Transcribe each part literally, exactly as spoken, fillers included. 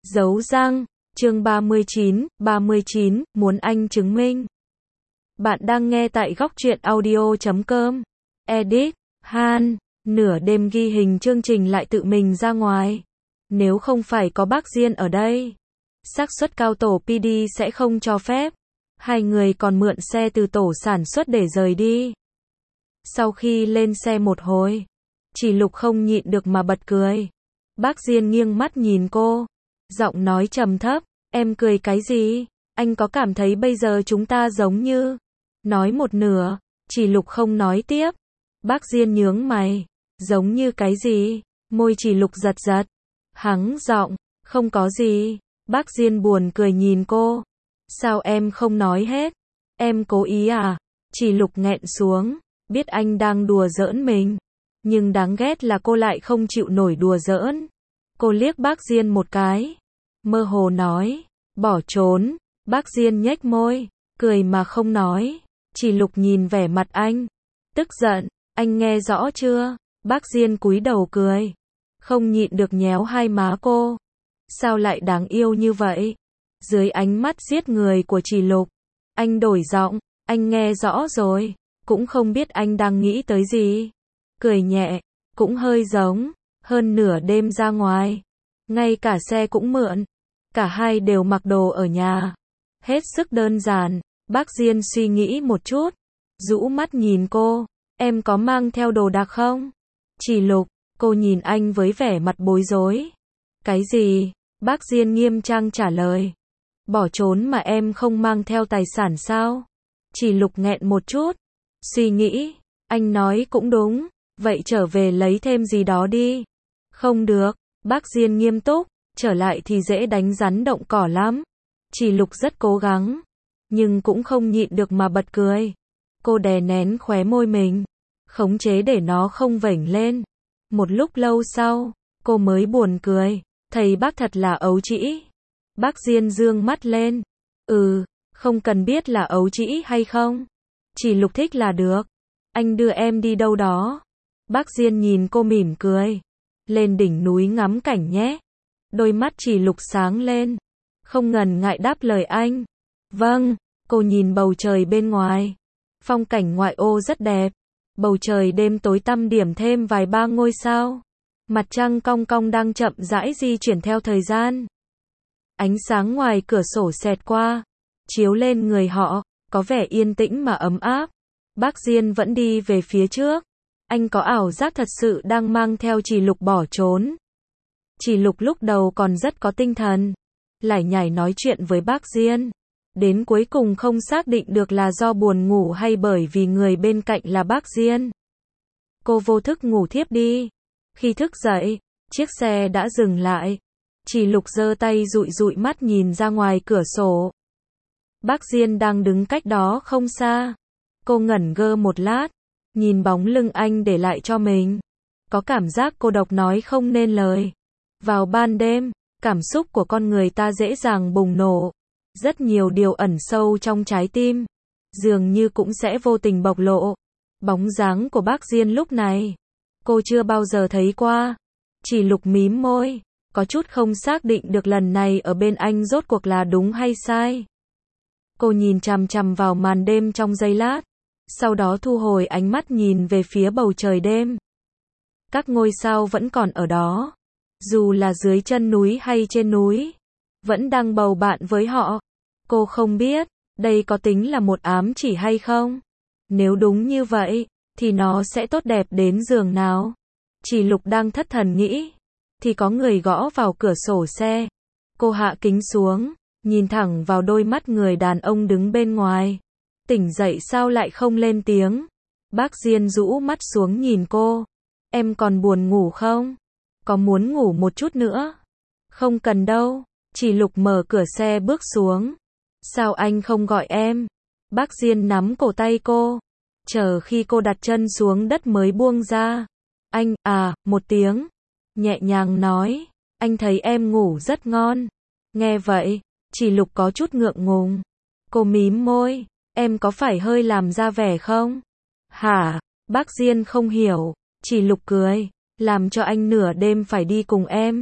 Giấu răng, chương ba mươi chín, ba mươi chín, muốn anh chứng minh. Bạn đang nghe tại góc truyện audio chấm com. Edit, Han, nửa đêm ghi hình chương trình lại tự mình ra ngoài. Nếu không phải có bác Diên ở đây, xác suất cao tổ pê đê sẽ không cho phép. Hai người còn mượn xe từ tổ sản xuất để rời đi. Sau khi lên xe một hồi, Chỉ Lục không nhịn được mà bật cười. Bác Diên nghiêng mắt nhìn cô, giọng nói trầm thấp, em cười cái gì? Anh có cảm thấy bây giờ chúng ta giống như... Nói một nửa, Chỉ Lục không nói tiếp. Bác Diên nhướng mày, giống như cái gì? Môi Chỉ Lục giật giật, hắng giọng, không có gì. Bác Diên buồn cười nhìn cô, sao em không nói hết? Em cố ý à? Chỉ Lục nghẹn xuống, biết anh đang đùa giỡn mình, nhưng đáng ghét là cô lại không chịu nổi đùa giỡn. Cô liếc bác Diên một cái, mơ hồ nói, bỏ trốn. Bác Diên nhếch môi, cười mà không nói. Chỉ Lục nhìn vẻ mặt anh, tức giận, anh nghe rõ chưa? Bác Diên cúi đầu cười, không nhịn được nhéo hai má cô. Sao lại đáng yêu như vậy? Dưới ánh mắt giết người của Chỉ Lục, anh đổi giọng, anh nghe rõ rồi, cũng không biết anh đang nghĩ tới gì. Cười nhẹ, cũng hơi giống, hơn nửa đêm ra ngoài, ngay cả xe cũng mượn, cả hai đều mặc đồ ở nhà, hết sức đơn giản. Bác Diên suy nghĩ một chút, rũ mắt nhìn cô, em có mang theo đồ đạc không? Chỉ Lục, cô nhìn anh với vẻ mặt bối rối. Cái gì? Bác Diên nghiêm trang trả lời. Bỏ trốn mà em không mang theo tài sản sao? Chỉ Lục nghẹn một chút, suy nghĩ, anh nói cũng đúng, vậy trở về lấy thêm gì đó đi. Không được, bác Diên nghiêm túc, trở lại thì dễ đánh rắn động cỏ lắm. Chỉ Lục rất cố gắng, nhưng cũng không nhịn được mà bật cười. Cô đè nén khóe môi mình, khống chế để nó không vểnh lên. Một lúc lâu sau, cô mới buồn cười, thầy bác thật là ấu trĩ. Bác Diên dương mắt lên, ừ, không cần biết là ấu trĩ hay không. Chỉ Lục thích là được, anh đưa em đi đâu đó. Bác Diên nhìn cô mỉm cười, lên đỉnh núi ngắm cảnh nhé. Đôi mắt Chỉ Lục sáng lên, không ngần ngại đáp lời anh. Vâng, cô nhìn bầu trời bên ngoài. Phong cảnh ngoại ô rất đẹp. Bầu trời đêm tối tăm điểm thêm vài ba ngôi sao. Mặt trăng cong cong đang chậm rãi di chuyển theo thời gian. Ánh sáng ngoài cửa sổ xẹt qua, chiếu lên người họ, có vẻ yên tĩnh mà ấm áp. Bác Diên vẫn đi về phía trước. Anh có ảo giác thật sự đang mang theo Chỉ Lục bỏ trốn. Chỉ Lục lúc đầu còn rất có tinh thần, lải nhải nói chuyện với bác Diên. Đến cuối cùng không xác định được là do buồn ngủ hay bởi vì người bên cạnh là bác Diên. Cô vô thức ngủ thiếp đi. Khi thức dậy, chiếc xe đã dừng lại. Chỉ Lục giơ tay dụi dụi mắt nhìn ra ngoài cửa sổ. Bác Diên đang đứng cách đó không xa. Cô ngẩn ngơ một lát, nhìn bóng lưng anh để lại cho mình. Có cảm giác cô độc nói không nên lời. Vào ban đêm, cảm xúc của con người ta dễ dàng bùng nổ. Rất nhiều điều ẩn sâu trong trái tim, dường như cũng sẽ vô tình bộc lộ. Bóng dáng của bác Diên lúc này, cô chưa bao giờ thấy qua. Chỉ Lục mím môi, có chút không xác định được lần này ở bên anh rốt cuộc là đúng hay sai. Cô nhìn chằm chằm vào màn đêm trong giây lát, sau đó thu hồi ánh mắt nhìn về phía bầu trời đêm. Các ngôi sao vẫn còn ở đó, dù là dưới chân núi hay trên núi, vẫn đang bầu bạn với họ. Cô không biết, đây có tính là một ám chỉ hay không? Nếu đúng như vậy, thì nó sẽ tốt đẹp đến giường nào? Chỉ Lục đang thất thần nghĩ, thì có người gõ vào cửa sổ xe. Cô hạ kính xuống, nhìn thẳng vào đôi mắt người đàn ông đứng bên ngoài. Tỉnh dậy sao lại không lên tiếng? Bác Diên rũ mắt xuống nhìn cô. Em còn buồn ngủ không? Có muốn ngủ một chút nữa? Không cần đâu. Chỉ Lục mở cửa xe bước xuống. Sao anh không gọi em? Bác Diên nắm cổ tay cô, chờ khi cô đặt chân xuống đất mới buông ra. Anh, à, một tiếng, nhẹ nhàng nói, anh thấy em ngủ rất ngon. Nghe vậy, Chỉ Lục có chút ngượng ngùng. Cô mím môi, em có phải hơi làm ra vẻ không? Hả? Bác Diên không hiểu. Chỉ Lục cười, làm cho anh nửa đêm phải đi cùng em.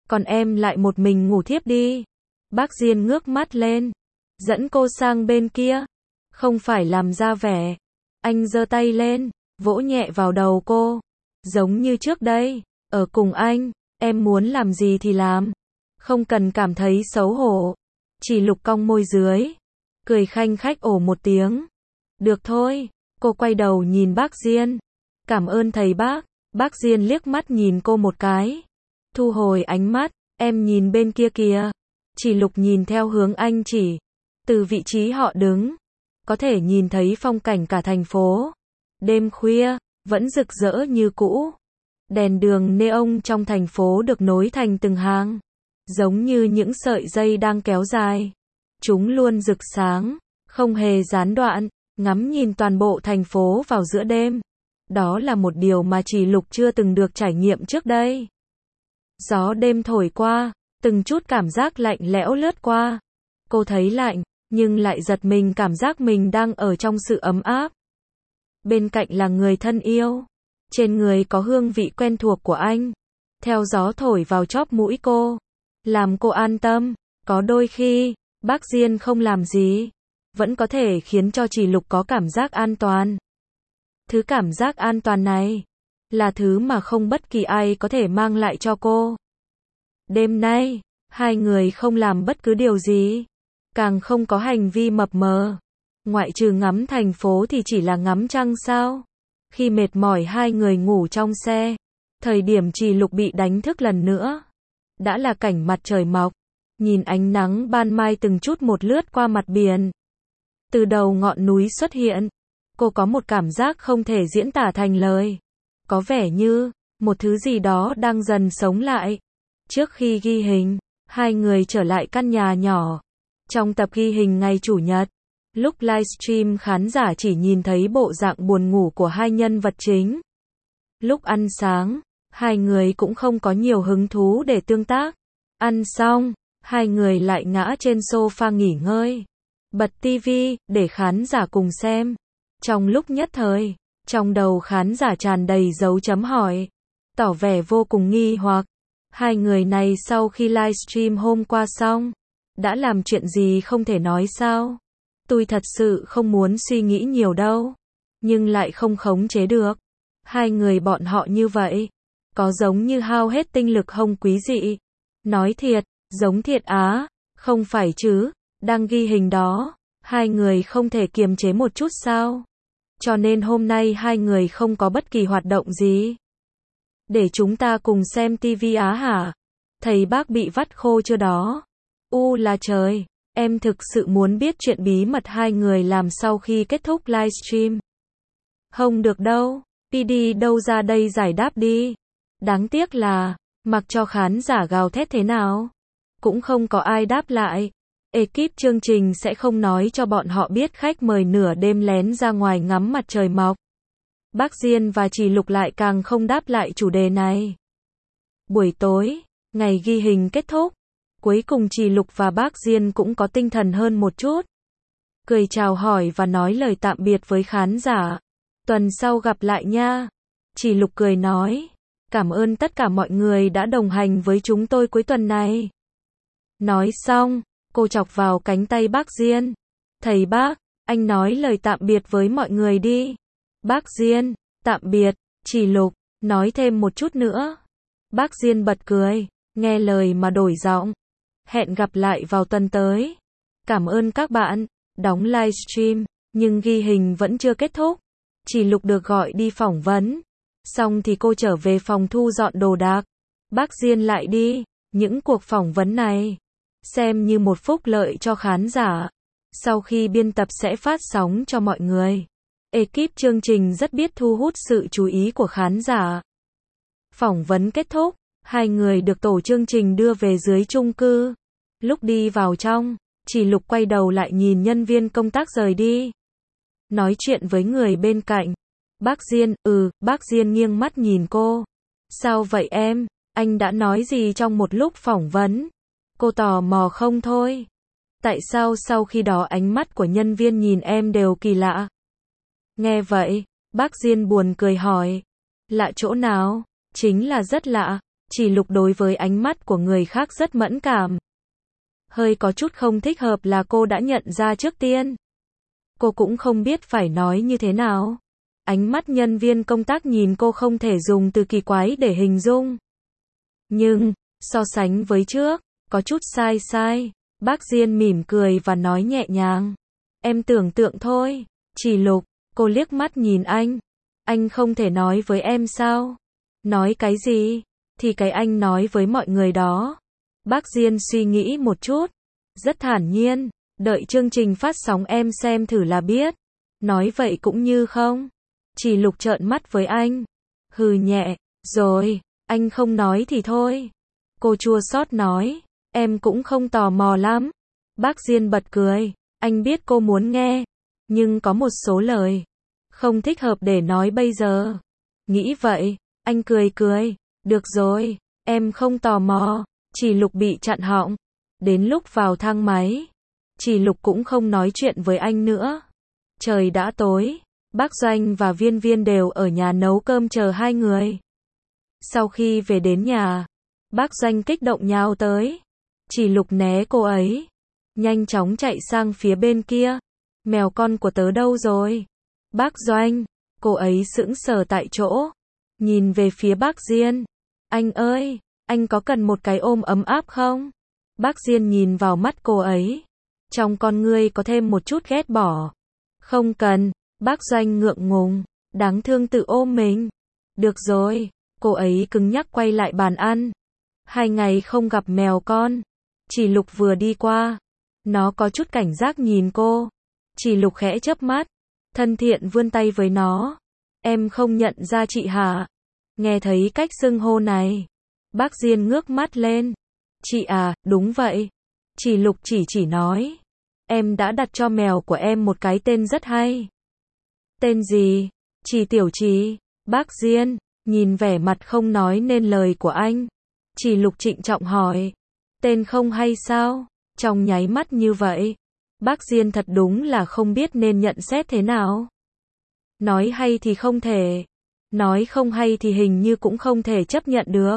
còn em lại một mình ngủ thiếp đi. Bác Diên ngước mắt lên, dẫn cô sang bên kia, không phải làm ra vẻ. Anh giơ tay lên, vỗ nhẹ vào đầu cô, giống như trước đây, ở cùng anh, em muốn làm gì thì làm, không cần cảm thấy xấu hổ. Chỉ Lục cong môi dưới, cười khanh khách ồ một tiếng. Được thôi, cô quay đầu nhìn bác Diên. Cảm ơn thầy bác. Bác Diên liếc mắt nhìn cô một cái, thu hồi ánh mắt, em nhìn bên kia kìa. Chỉ Lục nhìn theo hướng anh chỉ, từ vị trí họ đứng, có thể nhìn thấy phong cảnh cả thành phố. Đêm khuya, vẫn rực rỡ như cũ. Đèn đường neon trong thành phố được nối thành từng hàng, giống như những sợi dây đang kéo dài. Chúng luôn rực sáng, không hề gián đoạn, ngắm nhìn toàn bộ thành phố vào giữa đêm. Đó là một điều mà Chỉ Lục chưa từng được trải nghiệm trước đây. Gió đêm thổi qua, từng chút cảm giác lạnh lẽo lướt qua. Cô thấy lạnh, nhưng lại giật mình cảm giác mình đang ở trong sự ấm áp. Bên cạnh là người thân yêu, trên người có hương vị quen thuộc của anh, theo gió thổi vào chóp mũi cô, làm cô an tâm. Có đôi khi, bác Diên không làm gì, vẫn có thể khiến cho Chỉ Lục có cảm giác an toàn. Thứ cảm giác an toàn này, là thứ mà không bất kỳ ai có thể mang lại cho cô. Đêm nay, hai người không làm bất cứ điều gì, càng không có hành vi mập mờ. Ngoại trừ ngắm thành phố thì chỉ là ngắm trăng sao. Khi mệt mỏi hai người ngủ trong xe, thời điểm Chỉ Lục bị đánh thức lần nữa, đã là cảnh mặt trời mọc, nhìn ánh nắng ban mai từng chút một lướt qua mặt biển. Từ đầu ngọn núi xuất hiện, cô có một cảm giác không thể diễn tả thành lời. Có vẻ như, một thứ gì đó đang dần sống lại. Trước khi ghi hình, hai người trở lại căn nhà nhỏ. Trong tập ghi hình ngày Chủ nhật, lúc livestream khán giả chỉ nhìn thấy bộ dạng buồn ngủ của hai nhân vật chính. Lúc ăn sáng, hai người cũng không có nhiều hứng thú để tương tác. Ăn xong, hai người lại ngã trên sofa nghỉ ngơi. Bật tivi, để khán giả cùng xem. Trong lúc nhất thời, trong đầu khán giả tràn đầy dấu chấm hỏi, tỏ vẻ vô cùng nghi hoặc. Hai người này sau khi livestream hôm qua xong, đã làm chuyện gì không thể nói sao? Tôi thật sự không muốn suy nghĩ nhiều đâu, nhưng lại không khống chế được. Hai người bọn họ như vậy, có giống như hao hết tinh lực không quý dị. Nói thiệt, giống thiệt á, không phải chứ, đang ghi hình đó, hai người không thể kiềm chế một chút sao? Cho nên hôm nay hai người không có bất kỳ hoạt động gì. Để chúng ta cùng xem tivi á hả? Thầy bác bị vắt khô chưa đó? U là trời, em thực sự muốn biết chuyện bí mật hai người làm sau khi kết thúc livestream. Không được đâu, pê đê đâu ra đây giải đáp đi. Đáng tiếc là, mặc cho khán giả gào thét thế nào, cũng không có ai đáp lại. Ekip chương trình sẽ không nói cho bọn họ biết khách mời nửa đêm lén ra ngoài ngắm mặt trời mọc. Bác Diên và Chỉ Lục lại càng không đáp lại chủ đề này. Buổi tối, ngày ghi hình kết thúc, cuối cùng Chỉ Lục và bác Diên cũng có tinh thần hơn một chút. Cười chào hỏi và nói lời tạm biệt với khán giả. Tuần sau gặp lại nha. Chỉ Lục cười nói, cảm ơn tất cả mọi người đã đồng hành với chúng tôi cuối tuần này. Nói xong, cô chọc vào cánh tay bác Diên. Thầy bác, anh nói lời tạm biệt với mọi người đi. Bác Diên, tạm biệt. Chỉ Lục, nói thêm một chút nữa. Bác Diên bật cười, nghe lời mà đổi giọng. Hẹn gặp lại vào tuần tới. Cảm ơn các bạn, đóng livestream, nhưng ghi hình vẫn chưa kết thúc. Chỉ Lục được gọi đi phỏng vấn. Xong thì cô trở về phòng thu dọn đồ đạc. Bác Diên lại đi, những cuộc phỏng vấn này xem như một phúc lợi cho khán giả. Sau khi biên tập sẽ phát sóng cho mọi người. Ekip chương trình rất biết thu hút sự chú ý của khán giả. Phỏng vấn kết thúc, hai người được tổ chương trình đưa về dưới chung cư. Lúc đi vào trong, Chỉ Lục quay đầu lại nhìn nhân viên công tác rời đi. Nói chuyện với người bên cạnh. Bác Diên, ừ, bác Diên nghiêng mắt nhìn cô. Sao vậy em, anh đã nói gì trong một lúc phỏng vấn? Cô tò mò không thôi. Tại sao sau khi đó ánh mắt của nhân viên nhìn em đều kỳ lạ? Nghe vậy, bác Diên buồn cười hỏi. Lạ chỗ nào? Chính là rất lạ. Chỉ Lục đối với ánh mắt của người khác rất mẫn cảm. Hơi có chút không thích hợp là cô đã nhận ra trước tiên. Cô cũng không biết phải nói như thế nào. Ánh mắt nhân viên công tác nhìn cô không thể dùng từ kỳ quái để hình dung. Nhưng, so sánh với trước, có chút sai sai. Bác Diên mỉm cười và nói nhẹ nhàng. Em tưởng tượng thôi. Chỉ Lục, cô liếc mắt nhìn anh. Anh không thể nói với em sao? Nói cái gì? Thì cái anh nói với mọi người đó. Bác Diên suy nghĩ một chút. Rất thản nhiên. Đợi chương trình phát sóng em xem thử là biết. Nói vậy cũng như không. Chỉ Lục trợn mắt với anh. Hừ nhẹ. Rồi, anh không nói thì thôi. Cô chua xót nói. Em cũng không tò mò lắm. Bác Diên bật cười. Anh biết cô muốn nghe. Nhưng có một số lời không thích hợp để nói bây giờ. Nghĩ vậy, anh cười cười. Được rồi, em không tò mò. Chỉ Lục bị chặn họng. Đến lúc vào thang máy, Chỉ Lục cũng không nói chuyện với anh nữa. Trời đã tối. Bác Doanh và Viên Viên đều ở nhà nấu cơm chờ hai người. Sau khi về đến nhà, bác Doanh kích động nhào tới. Chỉ Lục né cô ấy. Nhanh chóng chạy sang phía bên kia. Mèo con của tớ đâu rồi? Bác Doanh. Cô ấy sững sờ tại chỗ. Nhìn về phía bác Diên. Anh ơi, anh có cần một cái ôm ấm áp không? Bác Diên nhìn vào mắt cô ấy. Trong con ngươi có thêm một chút ghét bỏ. Không cần. Bác Doanh ngượng ngùng. Đáng thương tự ôm mình. Được rồi. Cô ấy cứng nhắc quay lại bàn ăn. Hai ngày không gặp mèo con. Chỉ Lục vừa đi qua. Nó có chút cảnh giác nhìn cô. Chỉ Lục khẽ chớp mắt. Thân thiện vươn tay với nó. Em không nhận ra chị hả? Nghe thấy cách xưng hô này. Bác Diên ngước mắt lên. Chị à, đúng vậy. Chỉ Lục chỉ chỉ nói. Em đã đặt cho mèo của em một cái tên rất hay. Tên gì? Chỉ Tiểu Trì. Bác Diên, nhìn vẻ mặt không nói nên lời của anh. Chỉ Lục trịnh trọng hỏi. Tên không hay sao? Trong nháy mắt như vậy. Bác Diên thật đúng là không biết nên nhận xét thế nào. Nói hay thì không thể. Nói không hay thì hình như cũng không thể chấp nhận được.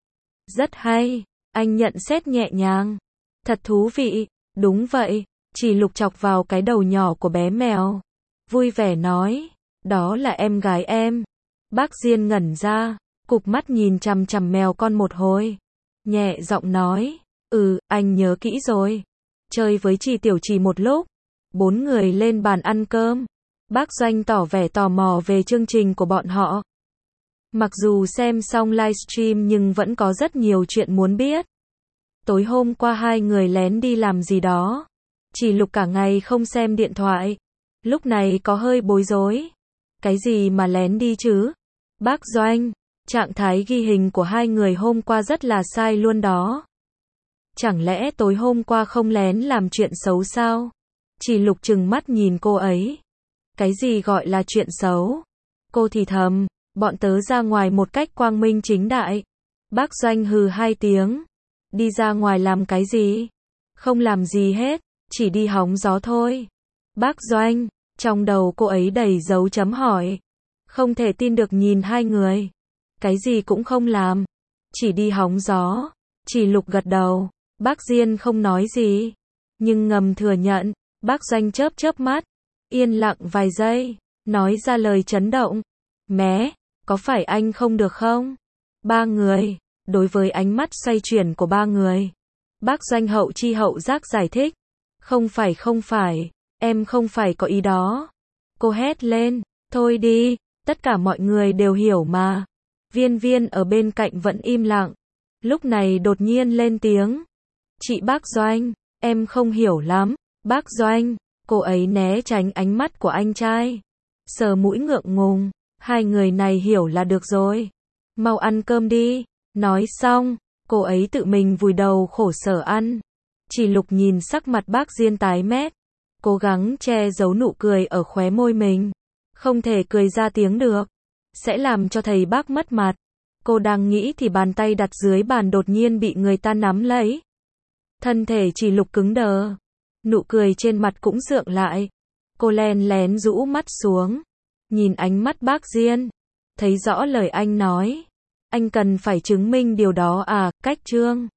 Rất hay. Anh nhận xét nhẹ nhàng. Thật thú vị. Đúng vậy. Chỉ Lục chọc vào cái đầu nhỏ của bé mèo. Vui vẻ nói. Đó là em gái em. Bác Diên ngẩn ra. Cụp mắt nhìn chằm chằm mèo con một hồi. Nhẹ giọng nói. Ừ, anh nhớ kỹ rồi. Chơi với Chỉ Tiểu Trì một lúc. Bốn người lên bàn ăn cơm. Bác Doanh tỏ vẻ tò mò về chương trình của bọn họ. Mặc dù xem xong livestream nhưng vẫn có rất nhiều chuyện muốn biết. Tối hôm qua hai người lén đi làm gì đó. Chỉ Lục cả ngày không xem điện thoại. Lúc này có hơi bối rối. Cái gì mà lén đi chứ? Bác Doanh, trạng thái ghi hình của hai người hôm qua rất là sai luôn đó. Chẳng lẽ tối hôm qua không lén làm chuyện xấu sao? Chỉ Lục trừng mắt nhìn cô ấy. Cái gì gọi là chuyện xấu? Cô thì thầm, bọn tớ ra ngoài một cách quang minh chính đại. Bác Doanh hừ hai tiếng. Đi ra ngoài làm cái gì? Không làm gì hết, chỉ đi hóng gió thôi. Bác Doanh, trong đầu cô ấy đầy dấu chấm hỏi. Không thể tin được nhìn hai người. Cái gì cũng không làm. Chỉ đi hóng gió. Chỉ Lục gật đầu. Bác Diên không nói gì. Nhưng ngầm thừa nhận. Bác Doanh chớp chớp mắt. Yên lặng vài giây. Nói ra lời chấn động. Mé, có phải anh không được không? Ba người. Đối với ánh mắt xoay chuyển của ba người. Bác Doanh hậu chi hậu giác giải thích. Không phải không phải. Em không phải có ý đó. Cô hét lên. Thôi đi. Tất cả mọi người đều hiểu mà. Viên Viên ở bên cạnh vẫn im lặng. Lúc này đột nhiên lên tiếng. Chị Bác Doanh, em không hiểu lắm. Bác Doanh, cô ấy né tránh ánh mắt của anh trai. Sờ mũi ngượng ngùng. Hai người này hiểu là được rồi. Mau ăn cơm đi. Nói xong, cô ấy tự mình vùi đầu khổ sở ăn. Chỉ Lục nhìn sắc mặt bác Diên tái mét. Cố gắng che giấu nụ cười ở khóe môi mình. Không thể cười ra tiếng được. Sẽ làm cho thầy bác mất mặt. Cô đang nghĩ thì bàn tay đặt dưới bàn đột nhiên bị người ta nắm lấy. Thân thể Chỉ Lục cứng đờ. Nụ cười trên mặt cũng sượng lại. Cô len lén rũ mắt xuống. Nhìn ánh mắt bác Diên. Thấy rõ lời anh nói. Anh cần phải chứng minh điều đó à, cách chương.